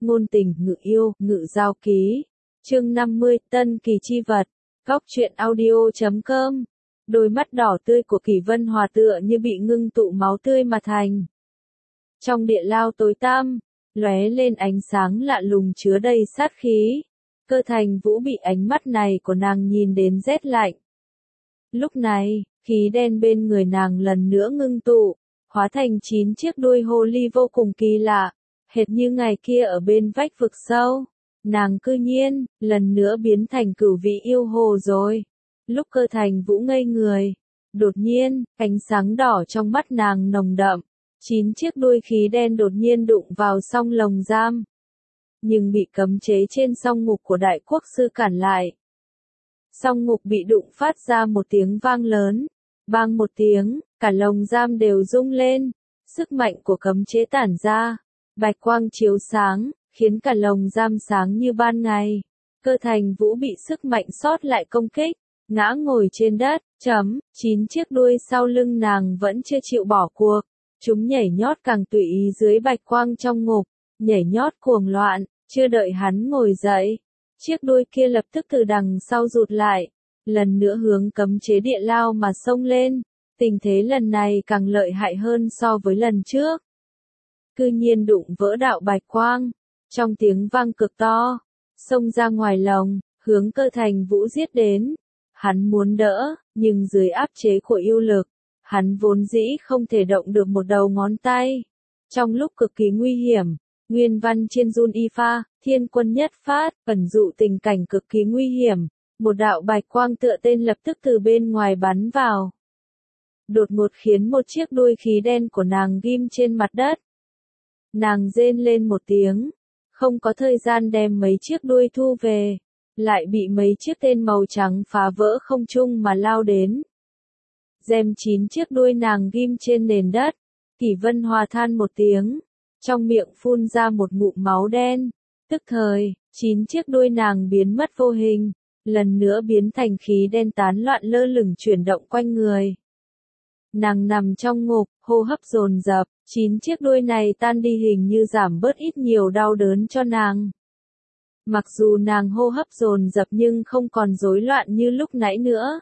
ngôn tình, ngự yêu, ngự giao ký. Chương 50, Tân Kỳ chi vật. Góc truyện audio.com. Đôi mắt đỏ tươi của Kỳ Vân Hòa tựa như bị ngưng tụ máu tươi mà thành. Trong địa lao tối tăm, lóe lên ánh sáng lạ lùng chứa đầy sát khí. Cơ Thành Vũ bị ánh mắt này của nàng nhìn đến rét lạnh. Lúc này, khí đen bên người nàng lần nữa ngưng tụ, hóa thành 9 chiếc đuôi hồ ly vô cùng kỳ lạ, hệt như ngày kia ở bên vách vực sâu. Nàng cư nhiên, lần nữa biến thành cửu vị yêu hồ rồi. Lúc Cơ Thành Vũ ngây người, đột nhiên, ánh sáng đỏ trong mắt nàng nồng đậm. 9 chiếc đuôi khí đen đột nhiên đụng vào song lồng giam. Nhưng bị cấm chế trên song ngục của Đại Quốc Sư cản lại. Song ngục bị đụng phát ra một tiếng vang lớn. Bang một tiếng, cả lồng giam đều rung lên. Sức mạnh của cấm chế tản ra. Bạch quang chiếu sáng, khiến cả lồng giam sáng như ban ngày. Cơ Thành Vũ bị sức mạnh sót lại công kích, ngã ngồi trên đất, 9 chiếc đuôi sau lưng nàng vẫn chưa chịu bỏ cuộc. Chúng nhảy nhót càng tùy ý dưới bạch quang trong ngục, nhảy nhót cuồng loạn, chưa đợi hắn ngồi dậy. Chiếc đuôi kia lập tức từ đằng sau rụt lại, lần nữa hướng cấm chế địa lao mà xông lên. Tình thế lần này càng lợi hại hơn so với lần trước. Cư nhiên đụng vỡ đạo bạch quang, trong tiếng vang cực to, xông ra ngoài lồng, hướng Cơ Thành Vũ giết đến. Hắn muốn đỡ, nhưng dưới áp chế của yêu lực, hắn vốn dĩ không thể động được một đầu ngón tay. Trong lúc cực kỳ nguy hiểm, nguyên văn trên Jun Y Pha, Thiên Quân Nhất Phát, ẩn dụ tình cảnh cực kỳ nguy hiểm, một đạo bạch quang tựa tên lập tức từ bên ngoài bắn vào. Đột ngột khiến một chiếc đuôi khí đen của nàng ghim trên mặt đất. Nàng rên lên một tiếng, không có thời gian đem mấy chiếc đuôi thu về, lại bị mấy chiếc tên màu trắng phá vỡ không trung mà lao đến. Dèm 9 chiếc đuôi nàng ghim trên nền đất, Kỳ Vân Hòa than một tiếng, trong miệng phun ra một ngụm máu đen, tức thời, 9 chiếc đuôi nàng biến mất vô hình, lần nữa biến thành khí đen tán loạn lơ lửng chuyển động quanh người. Nàng nằm trong ngục, hô hấp dồn dập, 9 chiếc đuôi này tan đi hình như giảm bớt ít nhiều đau đớn cho nàng. Mặc dù nàng hô hấp dồn dập nhưng không còn rối loạn như lúc nãy nữa.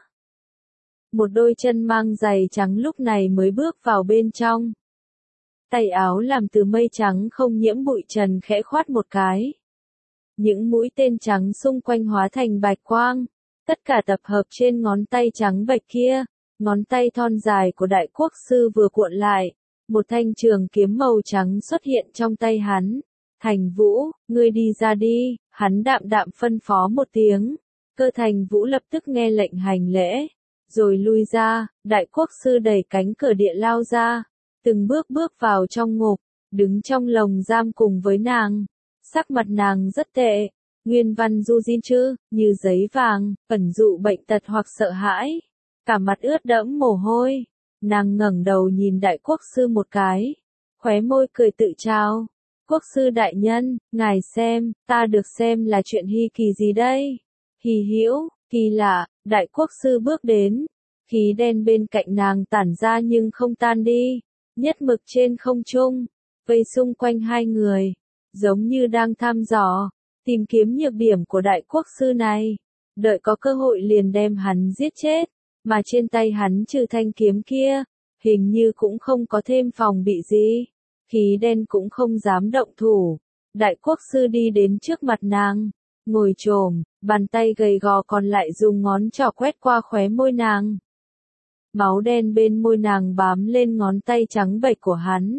Một đôi chân mang giày trắng lúc này mới bước vào bên trong. Tay áo làm từ mây trắng không nhiễm bụi trần khẽ khoát một cái. Những mũi tên trắng xung quanh hóa thành bạch quang, tất cả tập hợp trên ngón tay trắng bạch kia. Ngón tay thon dài của Đại Quốc Sư vừa cuộn lại, một thanh trường kiếm màu trắng xuất hiện trong tay hắn. Thành Vũ, ngươi đi ra đi, hắn đạm đạm phân phó một tiếng. Cơ Thành Vũ lập tức nghe lệnh hành lễ, rồi lui ra. Đại Quốc Sư đẩy cánh cửa địa lao ra, từng bước bước vào trong ngục, đứng trong lồng giam cùng với nàng. Sắc mặt nàng rất tệ, nguyên văn du diên chữ, như giấy vàng, ẩn dụ bệnh tật hoặc sợ hãi. Cả mặt ướt đẫm mồ hôi, nàng ngẩng đầu nhìn Đại Quốc Sư một cái, khóe môi cười tự trao. Quốc sư đại nhân, ngài xem, ta được xem là chuyện hi kỳ gì đây? Hy hữu, kỳ lạ, Đại Quốc Sư bước đến, khí đen bên cạnh nàng tản ra nhưng không tan đi, nhất mực trên không trung, vây xung quanh hai người, giống như đang thăm dò, tìm kiếm nhược điểm của Đại Quốc Sư này, đợi có cơ hội liền đem hắn giết chết. Mà trên tay hắn trừ thanh kiếm kia, hình như cũng không có thêm phòng bị gì. Khí đen cũng không dám động thủ. Đại Quốc Sư đi đến trước mặt nàng, ngồi chồm, bàn tay gầy gò còn lại dùng ngón trỏ quét qua khóe môi nàng. Máu đen bên môi nàng bám lên ngón tay trắng bệch của hắn.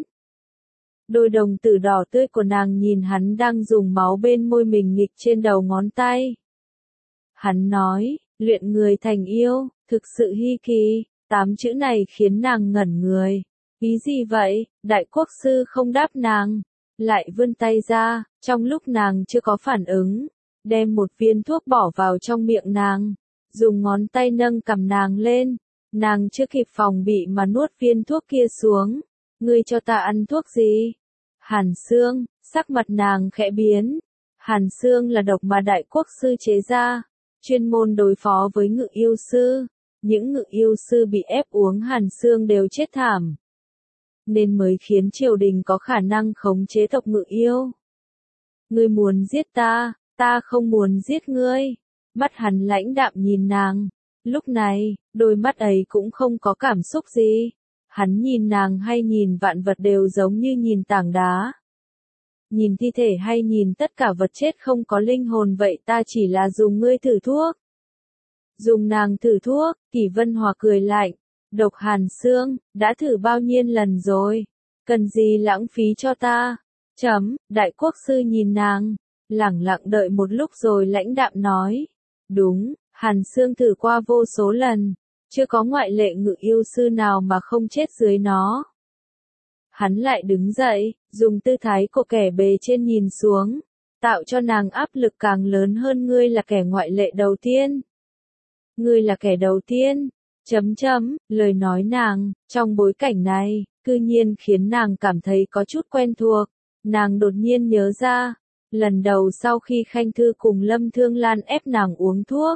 Đôi đồng tử đỏ tươi của nàng nhìn hắn đang dùng máu bên môi mình nghịch trên đầu ngón tay. Hắn nói, luyện người thành yêu. Thực sự hi kỳ, 8 chữ này khiến nàng ngẩn người. Ý gì vậy? Đại Quốc Sư không đáp nàng, lại vươn tay ra, trong lúc nàng chưa có phản ứng, đem một viên thuốc bỏ vào trong miệng nàng, dùng ngón tay nâng cằm nàng lên, nàng chưa kịp phòng bị mà nuốt viên thuốc kia xuống. Ngươi cho ta ăn thuốc gì? Hàn xương, sắc mặt nàng khẽ biến. Hàn xương là độc mà Đại Quốc Sư chế ra, chuyên môn đối phó với ngự yêu sư. Những ngự yêu sư bị ép uống hàn xương đều chết thảm, nên mới khiến triều đình có khả năng khống chế tộc ngự yêu. Ngươi muốn giết ta không muốn giết ngươi. Mắt hắn lãnh đạm nhìn nàng. Lúc này, đôi mắt ấy cũng không có cảm xúc gì. Hắn nhìn nàng hay nhìn vạn vật đều giống như nhìn tảng đá. Nhìn thi thể hay nhìn tất cả vật chết không có linh hồn vậy ta chỉ là dùng ngươi thử thuốc. Dùng nàng thử thuốc, Kỷ Vân Hòa cười lạnh. Độc Hàn Xương, đã thử bao nhiêu lần rồi. Cần gì lãng phí cho ta? Đại quốc sư nhìn nàng. Lẳng lặng đợi một lúc rồi lãnh đạm nói. Đúng, Hàn Xương thử qua vô số lần. Chưa có ngoại lệ ngự yêu sư nào mà không chết dưới nó. Hắn lại đứng dậy, dùng tư thái của kẻ bề trên nhìn xuống. Tạo cho nàng áp lực càng lớn hơn ngươi là kẻ ngoại lệ đầu tiên. Ngươi là kẻ đầu tiên. Lời nói nàng, trong bối cảnh này, cư nhiên khiến nàng cảm thấy có chút quen thuộc. Nàng đột nhiên nhớ ra, lần đầu sau khi Khanh Thư cùng Lâm Thương Lan ép nàng uống thuốc.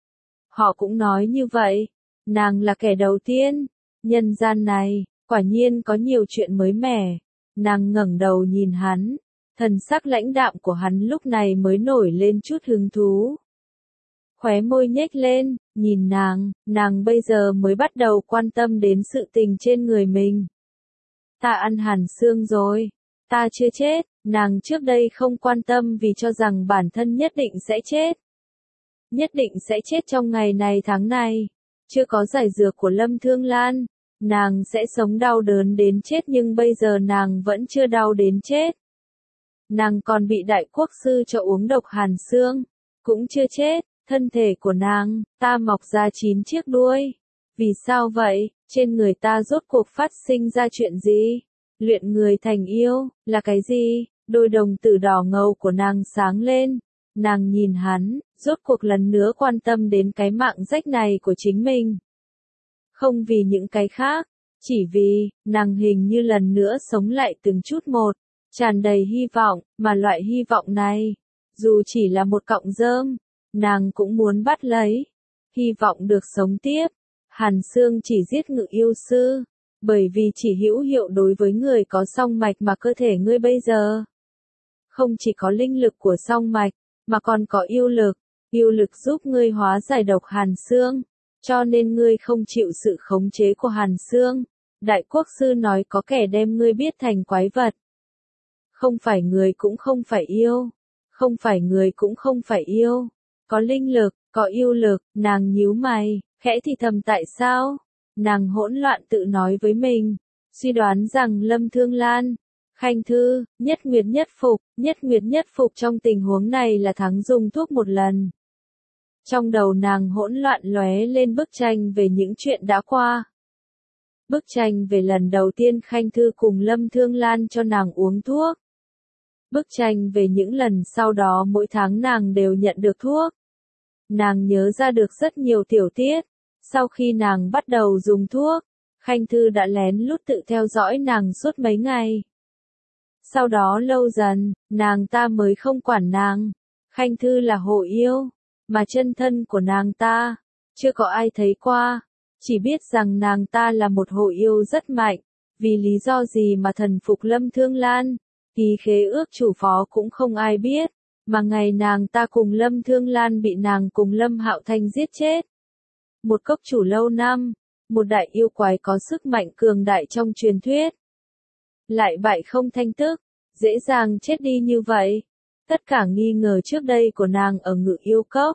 Họ cũng nói như vậy, nàng là kẻ đầu tiên. Nhân gian này, quả nhiên có nhiều chuyện mới mẻ. Nàng ngẩng đầu nhìn hắn, thần sắc lãnh đạm của hắn lúc này mới nổi lên chút hứng thú. Khóe môi nhếch lên, nhìn nàng bây giờ mới bắt đầu quan tâm đến sự tình trên người mình. Ta ăn Hàn Xương rồi, ta chưa chết, nàng trước đây không quan tâm vì cho rằng bản thân nhất định sẽ chết. Nhất định sẽ chết trong ngày này tháng này, chưa có giải dược của Lâm Thương Lan, nàng sẽ sống đau đớn đến chết nhưng bây giờ nàng vẫn chưa đau đến chết. Nàng còn bị đại quốc sư cho uống độc Hàn Xương, cũng chưa chết. Thân thể của nàng, ta mọc ra 9 chiếc đuôi. Vì sao vậy? Trên người ta rốt cuộc phát sinh ra chuyện gì? Luyện người thành yêu, là cái gì? Đôi đồng tử đỏ ngầu của nàng sáng lên. Nàng nhìn hắn, rốt cuộc lần nữa quan tâm đến cái mạng rách này của chính mình. Không vì những cái khác, chỉ vì, nàng hình như lần nữa sống lại từng chút một, tràn đầy hy vọng, mà loại hy vọng này, dù chỉ là một cọng rơm, nàng cũng muốn bắt lấy, hy vọng được sống tiếp. Hàn Xương chỉ giết ngự yêu sư, bởi vì chỉ hữu hiệu đối với người có song mạch mà cơ thể ngươi bây giờ. Không chỉ có linh lực của song mạch, mà còn có yêu lực giúp ngươi hóa giải độc Hàn Xương, cho nên ngươi không chịu sự khống chế của Hàn Xương. Đại quốc sư nói có kẻ đem ngươi biết thành quái vật. Không phải người cũng không phải yêu, không phải người cũng không phải yêu. Có linh lực, có yêu lực, nàng nhíu mày, khẽ thì thầm tại sao? Nàng hỗn loạn tự nói với mình, suy đoán rằng Lâm Thương Lan, Khanh Thư, nhất nguyệt nhất phục trong tình huống này là thắng dùng thuốc một lần. Trong đầu nàng hỗn loạn lóe lên bức tranh về những chuyện đã qua. Bức tranh về lần đầu tiên Khanh Thư cùng Lâm Thương Lan cho nàng uống thuốc. Bức tranh về những lần sau đó mỗi tháng nàng đều nhận được thuốc. Nàng nhớ ra được rất nhiều tiểu tiết. Sau khi nàng bắt đầu dùng thuốc, Khanh Thư đã lén lút tự theo dõi nàng suốt mấy ngày. Sau đó lâu dần, nàng ta mới không quản nàng. Khanh Thư là hộ yêu, mà chân thân của nàng ta, chưa có ai thấy qua. Chỉ biết rằng nàng ta là một hộ yêu rất mạnh, vì lý do gì mà thần phục Lâm Thương Lan. Ký khế ước chủ phó cũng không ai biết, mà ngày nàng ta cùng Lâm Thương Lan bị nàng cùng Lâm Hạo Thanh giết chết. Một cốc chủ lâu năm, một đại yêu quái có sức mạnh cường đại trong truyền thuyết. Lại bại không thanh tức, dễ dàng chết đi như vậy. Tất cả nghi ngờ trước đây của nàng ở Ngự Yêu Cốc,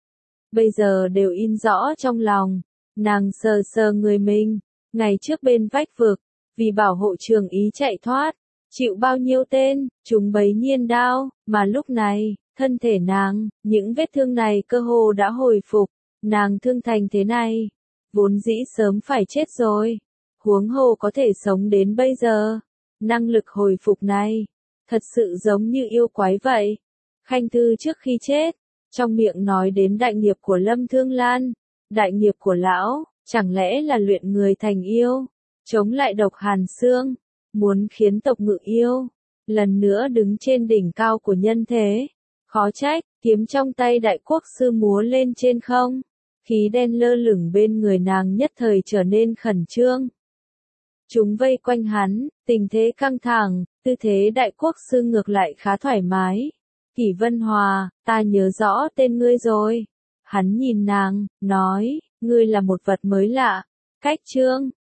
bây giờ đều in rõ trong lòng. Nàng sờ sờ người mình, ngày trước bên vách vực, vì bảo hộ Trường Ý chạy thoát, chịu bao nhiêu tên, chúng bấy nhiên đao, mà lúc này, thân thể nàng, những vết thương này cơ hồ đã hồi phục, nàng thương thành thế này, vốn dĩ sớm phải chết rồi, huống hồ có thể sống đến bây giờ, năng lực hồi phục này, thật sự giống như yêu quái vậy. Khanh Thư trước khi chết, trong miệng nói đến đại nghiệp của Lâm Thương Lan, đại nghiệp của lão, chẳng lẽ là luyện người thành yêu, chống lại độc Hàn Xương, muốn khiến tộc Ngự Yêu lần nữa đứng trên đỉnh cao của nhân thế. Khó trách, kiếm trong tay đại quốc sư múa lên trên không, khí đen lơ lửng bên người nàng nhất thời trở nên khẩn trương. Chúng vây quanh hắn, tình thế căng thẳng, tư thế đại quốc sư ngược lại khá thoải mái, Kỷ Vân Hòa, ta nhớ rõ tên ngươi rồi. Hắn nhìn nàng, nói, ngươi là một vật mới lạ. Cách Trương,